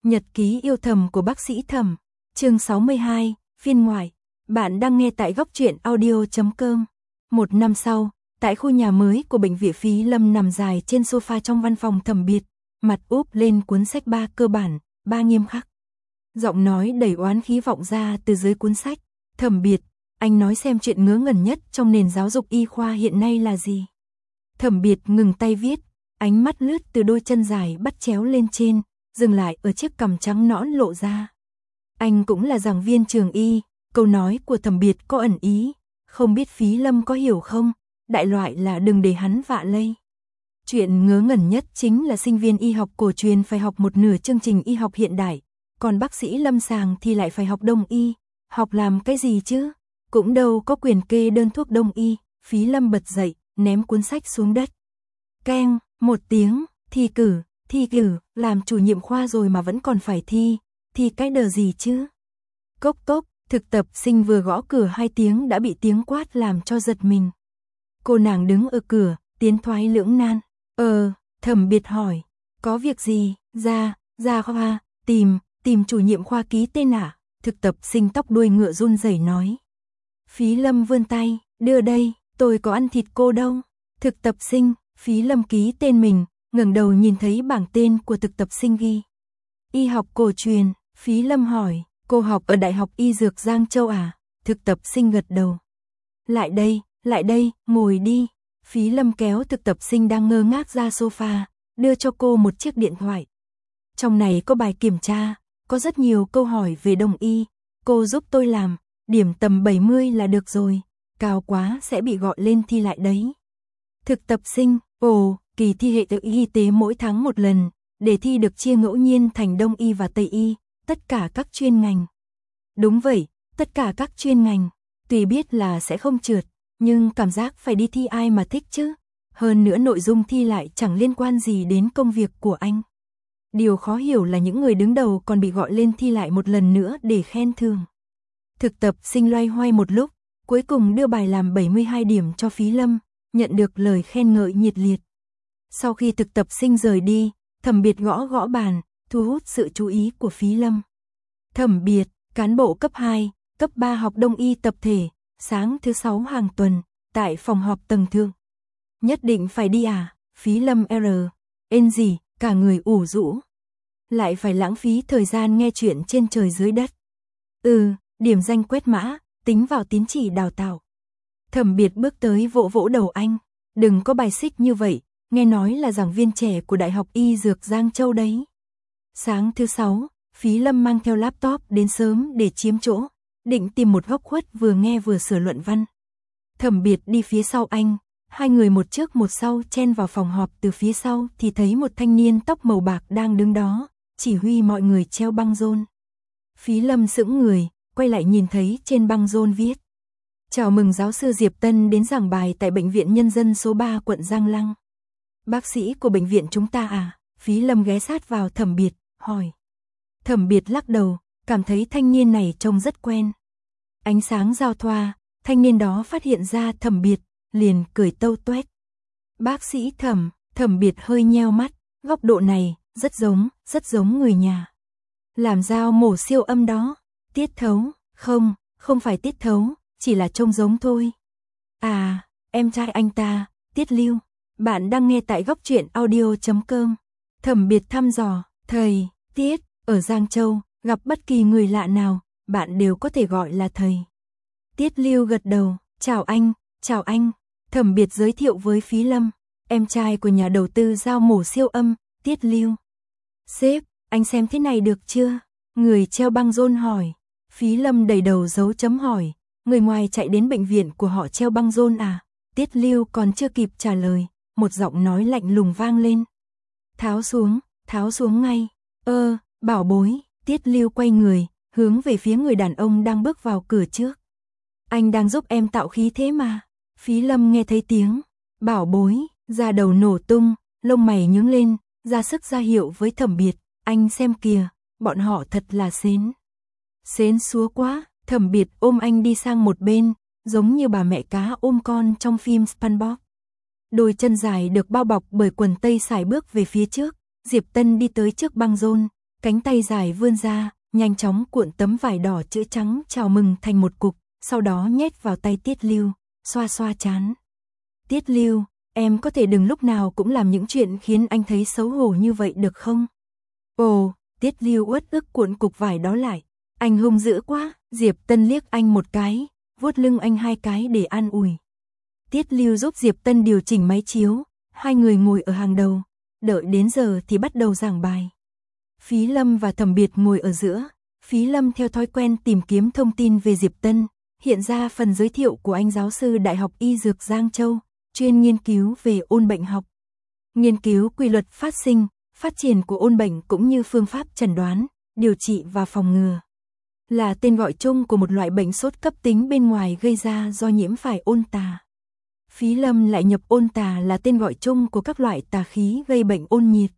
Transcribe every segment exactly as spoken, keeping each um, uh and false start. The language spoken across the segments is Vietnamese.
Nhật ký yêu thầm của bác sĩ Thẩm, chương sáu mươi hai, phiên ngoại. Bạn đang nghe tại góc truyện audio chấm com. Một năm sau, tại khu nhà mới của bệnh viện Phí Lâm nằm dài trên sofa trong văn phòng Thẩm Biệt, mặt úp lên cuốn sách ba cơ bản, ba nghiêm khắc. Giọng nói đầy oán khí vọng ra từ dưới cuốn sách. Thẩm Biệt, anh nói xem chuyện ngớ ngẩn nhất trong nền giáo dục y khoa hiện nay là gì? Thẩm Biệt ngừng tay viết, ánh mắt lướt từ đôi chân dài bắt chéo lên trên, dừng lại ở chiếc cằm trắng nõn lộ ra. Anh cũng là giảng viên trường y, câu nói của Thẩm Biệt có ẩn ý, không biết Phí Lâm có hiểu không, đại loại là đừng để hắn vạ lây. Chuyện ngớ ngẩn nhất chính là sinh viên y học cổ truyền phải học một nửa chương trình y học hiện đại, còn bác sĩ lâm sàng thì lại phải học đông y, học làm cái gì chứ, cũng đâu có quyền kê đơn thuốc đông y. Phí Lâm bật dậy, ném cuốn sách xuống đất. Keng, một tiếng, thi cử, thi cử, làm chủ nhiệm khoa rồi mà vẫn còn phải thi, thi cái đờ gì chứ. Cốc cốc, thực tập sinh vừa gõ cửa hai tiếng đã bị tiếng quát làm cho giật mình. Cô nàng đứng ở cửa, tiến thoái lưỡng nan. Ờ, Thẩm Biệt hỏi, có việc gì? Ra, ra khoa, tìm, tìm chủ nhiệm khoa ký tên à? Thực tập sinh tóc đuôi ngựa run rẩy nói. Phí Lâm vươn tay, đưa đây, tôi có ăn thịt cô đâu. Thực tập sinh, Phí Lâm ký tên mình, ngẩng đầu nhìn thấy bảng tên của thực tập sinh ghi. Y học cổ truyền, Phí Lâm hỏi, cô học ở Đại học Y Dược Giang Châu à? Thực tập sinh gật đầu. Lại đây, lại đây, ngồi đi. Phí Lâm kéo thực tập sinh đang ngơ ngác ra sofa, đưa cho cô một chiếc điện thoại. Trong này có bài kiểm tra, có rất nhiều câu hỏi về đông y, cô giúp tôi làm, điểm tầm bảy mươi là được rồi, cao quá sẽ bị gọi lên thi lại đấy. Thực tập sinh, ồ, kỳ thi hệ tự y tế mỗi tháng một lần, đề thi được chia ngẫu nhiên thành đông y và tây y, tất cả các chuyên ngành. Đúng vậy, tất cả các chuyên ngành, tuy biết là sẽ không trượt, nhưng cảm giác phải đi thi ai mà thích chứ. Hơn nữa nội dung thi lại chẳng liên quan gì đến công việc của anh. Điều khó hiểu là những người đứng đầu còn bị gọi lên thi lại một lần nữa để khen thưởng. Thực tập sinh loay hoay một lúc, cuối cùng đưa bài làm bảy mươi hai điểm cho Phí Lâm, nhận được lời khen ngợi nhiệt liệt. Sau khi thực tập sinh rời đi, Thẩm Biệt gõ gõ bàn, thu hút sự chú ý của Phí Lâm. Thẩm Biệt, cán bộ cấp hai, cấp ba học đông y tập thể, sáng thứ sáu hàng tuần, tại phòng họp tầng thượng. Nhất định phải đi à? Phí Lâm R. Ên gì, cả người ủ rũ. Lại phải lãng phí thời gian nghe chuyện trên trời dưới đất. Ừ, điểm danh quét mã, tính vào tín chỉ đào tạo. Thẩm Biệt bước tới vỗ vỗ đầu anh. Đừng có bài xích như vậy, nghe nói là giảng viên trẻ của Đại học Y Dược Giang Châu đấy. Sáng thứ sáu, Phí Lâm mang theo laptop đến sớm để chiếm chỗ, định tìm một góc khuất vừa nghe vừa sửa luận văn. Thẩm Biệt đi phía sau anh, hai người một trước một sau chen vào phòng họp. Từ phía sau thì thấy một thanh niên tóc màu bạc đang đứng đó, chỉ huy mọi người treo băng rôn. Phí Lâm sững người, quay lại nhìn thấy trên băng rôn viết: chào mừng giáo sư Diệp Tân đến giảng bài tại Bệnh viện Nhân dân số ba quận Giang Lăng. Bác sĩ của bệnh viện chúng ta à? Phí Lâm ghé sát vào Thẩm Biệt, hỏi. Thẩm Biệt lắc đầu, cảm thấy thanh niên này trông rất quen. Ánh sáng giao thoa, thanh niên đó phát hiện ra Thẩm Biệt, liền cười tâu tuét. Bác sĩ Thẩm, Thẩm Biệt hơi nheo mắt, góc độ này, rất giống, rất giống người nhà. Làm dao mổ siêu âm đó, tiết thấu, không, không phải tiết thấu, chỉ là trông giống thôi. À, em trai anh ta, Tiết Lưu, bạn đang nghe tại góc truyện audio chấm com. Thẩm Biệt thăm dò, thầy, Tiết, ở Giang Châu, gặp bất kỳ người lạ nào, bạn đều có thể gọi là thầy. Tiết Lưu gật đầu, chào anh, chào anh. Thẩm Biệt giới thiệu với Phí Lâm, em trai của nhà đầu tư dao mổ siêu âm, Tiết Lưu. Sếp, anh xem thế này được chưa? Người treo băng rôn hỏi. Phí Lâm đầy đầu dấu chấm hỏi, người ngoài chạy đến bệnh viện của họ treo băng rôn à? Tiết Lưu còn chưa kịp trả lời, một giọng nói lạnh lùng vang lên. Tháo xuống, tháo xuống ngay. Ơ, bảo bối. Tiết Lưu quay người, hướng về phía người đàn ông đang bước vào cửa trước. Anh đang giúp em tạo khí thế mà. Phí Lâm nghe thấy tiếng bảo bối, da đầu nổ tung, lông mày nhướng lên, ra sức ra hiệu với Thẩm Biệt, anh xem kìa, bọn họ thật là xến. Xến xúa quá. Thẩm Biệt ôm anh đi sang một bên, giống như bà mẹ cá ôm con trong phim SpongeBob. Đôi chân dài được bao bọc bởi quần tây sải bước về phía trước, Diệp Tân đi tới trước băng rôn, cánh tay dài vươn ra, nhanh chóng cuộn tấm vải đỏ chữ trắng chào mừng thành một cục, sau đó nhét vào tay Tiết Lưu, xoa xoa trán. Tiết Lưu, em có thể đừng lúc nào cũng làm những chuyện khiến anh thấy xấu hổ như vậy được không? Ồ, Tiết Lưu uất ức cuộn cục vải đó lại. Anh hung dữ quá, Diệp Tân liếc anh một cái, vuốt lưng anh hai cái để an ủi. Tiết Lưu giúp Diệp Tân điều chỉnh máy chiếu, hai người ngồi ở hàng đầu, đợi đến giờ thì bắt đầu giảng bài. Phí Lâm và Thẩm Biệt ngồi ở giữa, Phí Lâm theo thói quen tìm kiếm thông tin về Diệp Tân, hiện ra phần giới thiệu của anh giáo sư Đại học Y Dược Giang Châu, chuyên nghiên cứu về ôn bệnh học. Nghiên cứu quy luật phát sinh, phát triển của ôn bệnh cũng như phương pháp chẩn đoán, điều trị và phòng ngừa. Là tên gọi chung của một loại bệnh sốt cấp tính bên ngoài gây ra do nhiễm phải ôn tà. Phí Lâm lại nhập ôn tà là tên gọi chung của các loại tà khí gây bệnh ôn nhiệt.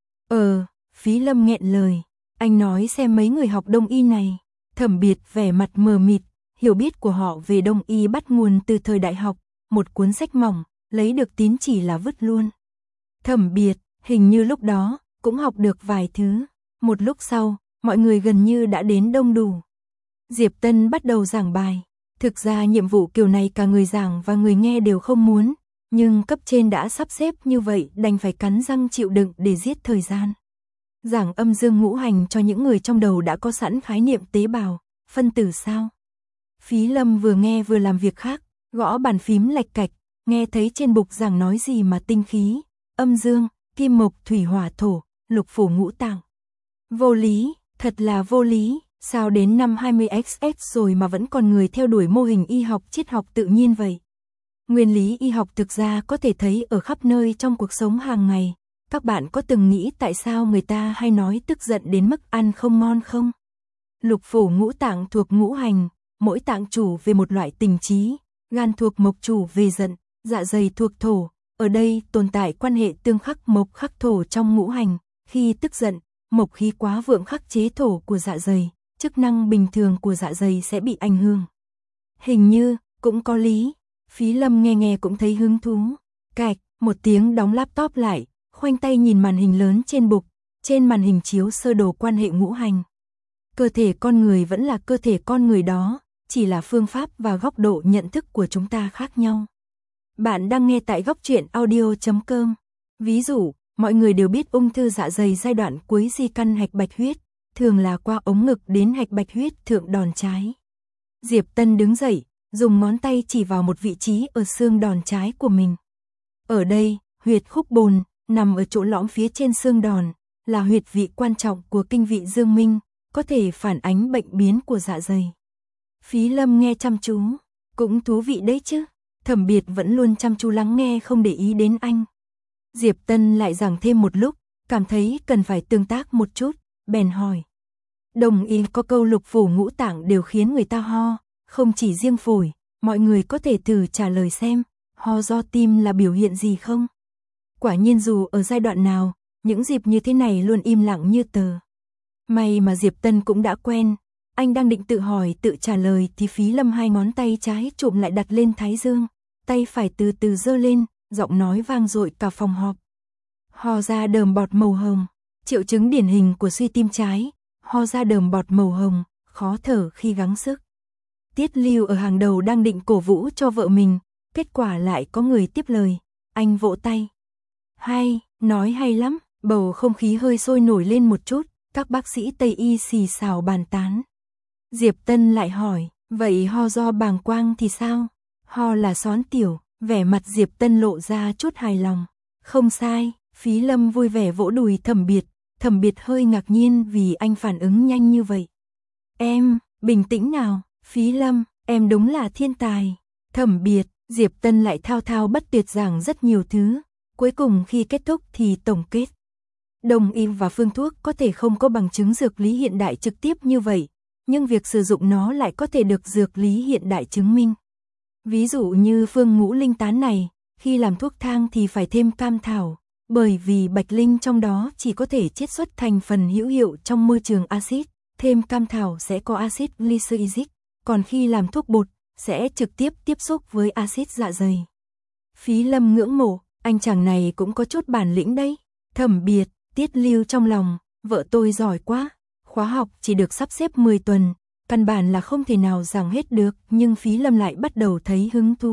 Ờ, Phí Lâm nghẹn lời, anh nói xem mấy người học đông y này. Thẩm Biệt vẻ mặt mờ mịt, hiểu biết của họ về đông y bắt nguồn từ thời đại học, một cuốn sách mỏng, lấy được tín chỉ là vứt luôn. Thẩm Biệt, hình như lúc đó, cũng học được vài thứ. Một lúc sau, mọi người gần như đã đến đông đủ. Diệp Tân bắt đầu giảng bài. Thực ra nhiệm vụ kiểu này cả người giảng và người nghe đều không muốn, nhưng cấp trên đã sắp xếp như vậy đành phải cắn răng chịu đựng để giết thời gian. Giảng âm dương ngũ hành cho những người trong đầu đã có sẵn khái niệm tế bào, phân tử sao. Phí Lâm vừa nghe vừa làm việc khác, gõ bàn phím lạch cạch, nghe thấy trên bục giảng nói gì mà tinh khí, âm dương, kim mộc thủy hỏa thổ, lục phủ ngũ tạng. Vô lý, thật là vô lý, sao đến năm hai mươi xx rồi mà vẫn còn người theo đuổi mô hình y học triết học tự nhiên vậy. Nguyên lý y học thực ra có thể thấy ở khắp nơi trong cuộc sống hàng ngày. Các bạn có từng nghĩ tại sao người ta hay nói tức giận đến mức ăn không ngon không? Lục phủ ngũ tạng thuộc ngũ hành, mỗi tạng chủ về một loại tình trí, gan thuộc mộc chủ về giận, dạ dày thuộc thổ, ở đây tồn tại quan hệ tương khắc mộc khắc thổ trong ngũ hành, khi tức giận, mộc khí quá vượng khắc chế thổ của dạ dày, chức năng bình thường của dạ dày sẽ bị ảnh hưởng. Hình như, cũng có lý, Phí Lâm nghe nghe cũng thấy hứng thú. Cạch, một tiếng đóng laptop lại, khoanh tay nhìn màn hình lớn trên bục, trên màn hình chiếu sơ đồ quan hệ ngũ hành. Cơ thể con người vẫn là cơ thể con người đó, chỉ là phương pháp và góc độ nhận thức của chúng ta khác nhau. Bạn đang nghe tại góc truyện audio chấm com. Ví dụ, mọi người đều biết ung thư dạ dày giai đoạn cuối di căn hạch bạch huyết, thường là qua ống ngực đến hạch bạch huyết thượng đòn trái. Diệp Tân đứng dậy, dùng ngón tay chỉ vào một vị trí ở xương đòn trái của mình. Ở đây, huyệt khúc bồn, nằm ở chỗ lõm phía trên xương đòn, là huyệt vị quan trọng của kinh vị dương minh, có thể phản ánh bệnh biến của dạ dày. Phí Lâm nghe chăm chú, cũng thú vị đấy chứ. Thẩm Biệt vẫn luôn chăm chú lắng nghe không để ý đến anh. Diệp Tân lại giảng thêm một lúc, cảm thấy cần phải tương tác một chút, bèn hỏi. Đồng ý có câu lục phủ ngũ tạng đều khiến người ta ho, không chỉ riêng phổi, mọi người có thể thử trả lời xem, ho do tim là biểu hiện gì không? Quả nhiên dù ở giai đoạn nào, những dịp như thế này luôn im lặng như tờ. May mà Diệp Tân cũng đã quen, anh đang định tự hỏi tự trả lời thì Phí Lâm hai ngón tay trái trụm lại đặt lên thái dương, tay phải từ từ giơ lên, giọng nói vang dội cả phòng họp. Ho ra đờm bọt màu hồng, triệu chứng điển hình của suy tim trái, ho ra đờm bọt màu hồng, khó thở khi gắng sức. Tiết Lưu ở hàng đầu đang định cổ vũ cho vợ mình, kết quả lại có người tiếp lời, anh vỗ tay. Hay, nói hay lắm, bầu không khí hơi sôi nổi lên một chút, các bác sĩ Tây y xì xào bàn tán. Diệp Tân lại hỏi, vậy ho do bàng quang thì sao? Ho là xón tiểu, vẻ mặt Diệp Tân lộ ra chút hài lòng. Không sai, Phí Lâm vui vẻ vỗ đùi Thẩm Biệt, Thẩm Biệt hơi ngạc nhiên vì anh phản ứng nhanh như vậy. Em, bình tĩnh nào, Phí Lâm, em đúng là thiên tài. Thẩm Biệt, Diệp Tân lại thao thao bất tuyệt giảng rất nhiều thứ, cuối cùng khi kết thúc thì tổng kết. Đồng y và phương thuốc có thể không có bằng chứng dược lý hiện đại trực tiếp như vậy, nhưng việc sử dụng nó lại có thể được dược lý hiện đại chứng minh. Ví dụ như phương ngũ linh tán này, khi làm thuốc thang thì phải thêm cam thảo, bởi vì bạch linh trong đó chỉ có thể chiết xuất thành phần hữu hiệu trong môi trường axit, thêm cam thảo sẽ có axit glyceric, còn khi làm thuốc bột sẽ trực tiếp tiếp xúc với axit dạ dày. Phí Lâm ngưỡng mộ, anh chàng này cũng có chút bản lĩnh đấy. Thẩm Biệt, Tiết Lưu trong lòng, vợ tôi giỏi quá, khóa học chỉ được sắp xếp mười tuần, căn bản là không thể nào giảng hết được, nhưng Phí Lâm lại bắt đầu thấy hứng thú.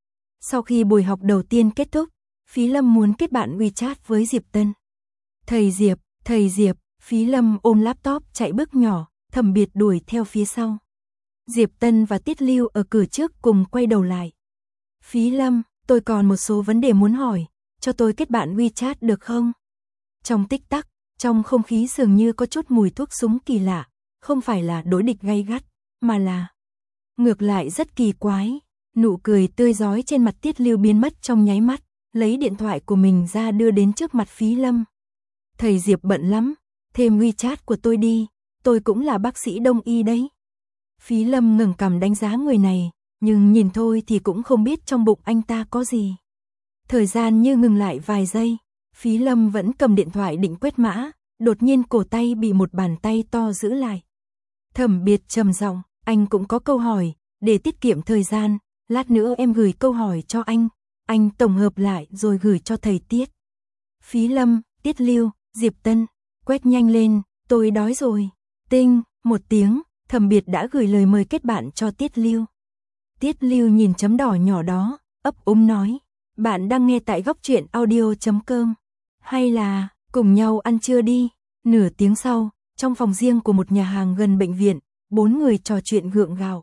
Sau khi buổi học đầu tiên kết thúc, Phí Lâm muốn kết bạn WeChat với Diệp Tân. Thầy Diệp, thầy Diệp, Phí Lâm ôm laptop chạy bước nhỏ, Thẩm Biệt đuổi theo phía sau. Diệp Tân và Tiết Lưu ở cửa trước cùng quay đầu lại. Phí Lâm, tôi còn một số vấn đề muốn hỏi, cho tôi kết bạn WeChat được không? Trong tích tắc, trong không khí dường như có chút mùi thuốc súng kỳ lạ, không phải là đối địch gay gắt, mà là ngược lại rất kỳ quái. Nụ cười tươi rói trên mặt Tiết Lưu biến mất trong nháy mắt, lấy điện thoại của mình ra đưa đến trước mặt Phí Lâm. Thầy Diệp bận lắm, thêm WeChat của tôi đi, tôi cũng là bác sĩ đông y đấy. Phí Lâm ngẩng cằm đánh giá người này, nhưng nhìn thôi thì cũng không biết trong bụng anh ta có gì. Thời gian như ngừng lại vài giây, Phí Lâm vẫn cầm điện thoại định quét mã, đột nhiên cổ tay bị một bàn tay to giữ lại. Thẩm Biệt trầm giọng, anh cũng có câu hỏi, để tiết kiệm thời gian, lát nữa em gửi câu hỏi cho anh, anh tổng hợp lại rồi gửi cho thầy Tiết. Phí Lâm, Tiết Lưu, Diệp Tân, quét nhanh lên, tôi đói rồi. Tinh, một tiếng, Thẩm Biệt đã gửi lời mời kết bạn cho Tiết Lưu. Tiết Lưu nhìn chấm đỏ nhỏ đó, ấp úng nói, bạn đang nghe tại góc truyện audio chấm com, hay là cùng nhau ăn trưa đi. Nửa tiếng sau, trong phòng riêng của một nhà hàng gần bệnh viện, bốn người trò chuyện gượng gạo.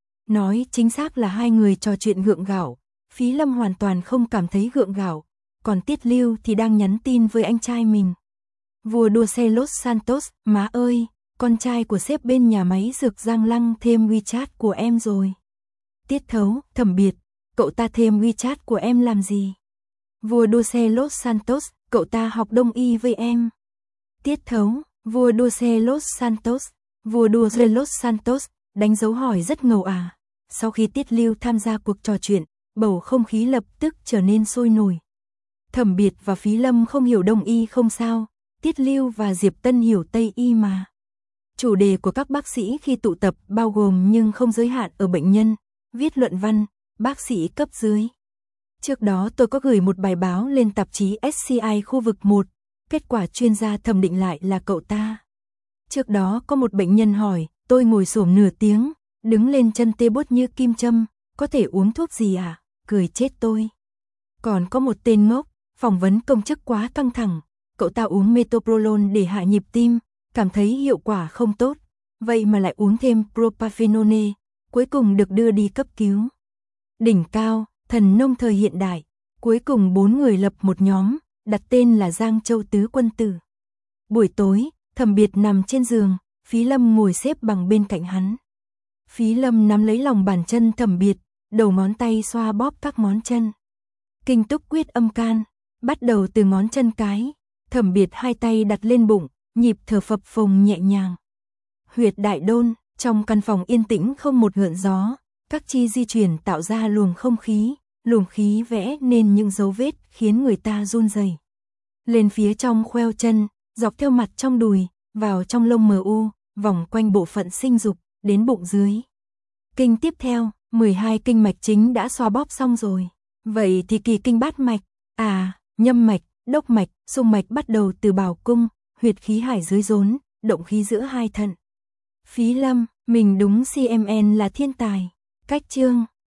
Nói chính xác là hai người trò chuyện gượng gạo, Phí Lâm hoàn toàn không cảm thấy gượng gạo, còn Tiết Lưu thì đang nhắn tin với anh trai mình. Vua đua xe Los Santos, má ơi, con trai của sếp bên nhà máy dược Giang Lăng thêm WeChat của em rồi. Tiết Thấu, Thẩm Biệt, cậu ta thêm WeChat của em làm gì? Vua đua xe Los Santos, cậu ta học đông y với em. Tiết Thấu, vua đua xe Los Santos, vua đua xe Los Santos, đánh dấu hỏi rất ngầu à. Sau khi Tiết Lưu tham gia cuộc trò chuyện, bầu không khí lập tức trở nên sôi nổi. Thẩm Biệt và Phí Lâm không hiểu đông y không sao, Tiết Lưu và Diệp Tân hiểu tây y mà. Chủ đề của các bác sĩ khi tụ tập bao gồm nhưng không giới hạn ở bệnh nhân, viết luận văn, bác sĩ cấp dưới. Trước đó tôi có gửi một bài báo lên tạp chí ét xê i khu vực một, kết quả chuyên gia thẩm định lại là cậu ta. Trước đó có một bệnh nhân hỏi, tôi ngồi xổm nửa tiếng, đứng lên chân tê buốt như kim châm, có thể uống thuốc gì à? Cười chết tôi. Còn có một tên ngốc, phỏng vấn công chức quá căng thẳng, cậu ta uống metoprolol để hạ nhịp tim, cảm thấy hiệu quả không tốt, vậy mà lại uống thêm propafenone, cuối cùng được đưa đi cấp cứu. Đỉnh cao, thần nông thời hiện đại, cuối cùng bốn người lập một nhóm, đặt tên là Giang Châu Tứ Quân Tử. Buổi tối, Thẩm Biệt nằm trên giường, Phí Lâm ngồi xếp bằng bên cạnh hắn. Phí Lâm nắm lấy lòng bàn chân Thẩm Biệt, đầu ngón tay xoa bóp các ngón chân. Kinh túc quyết âm can, bắt đầu từ ngón chân cái, Thẩm Biệt hai tay đặt lên bụng, nhịp thở phập phồng nhẹ nhàng. Huyệt đại đôn, trong căn phòng yên tĩnh không một gợn gió, các chi di chuyển tạo ra luồng không khí, luồng khí vẽ nên những dấu vết khiến người ta run rẩy. Lên phía trong khoeo chân, dọc theo mặt trong đùi, vào trong lông mờ u, vòng quanh bộ phận sinh dục, đến bụng dưới. Kinh tiếp theo, mười hai kinh mạch chính đã xoa bóp xong rồi. Vậy thì kỳ kinh bát mạch, à, nhâm mạch, đốc mạch, xung mạch bắt đầu từ bào cung, huyệt khí hải dưới rốn, động khí giữa hai thận. Phí Lâm, mình đúng xê em en là thiên tài. Cách chương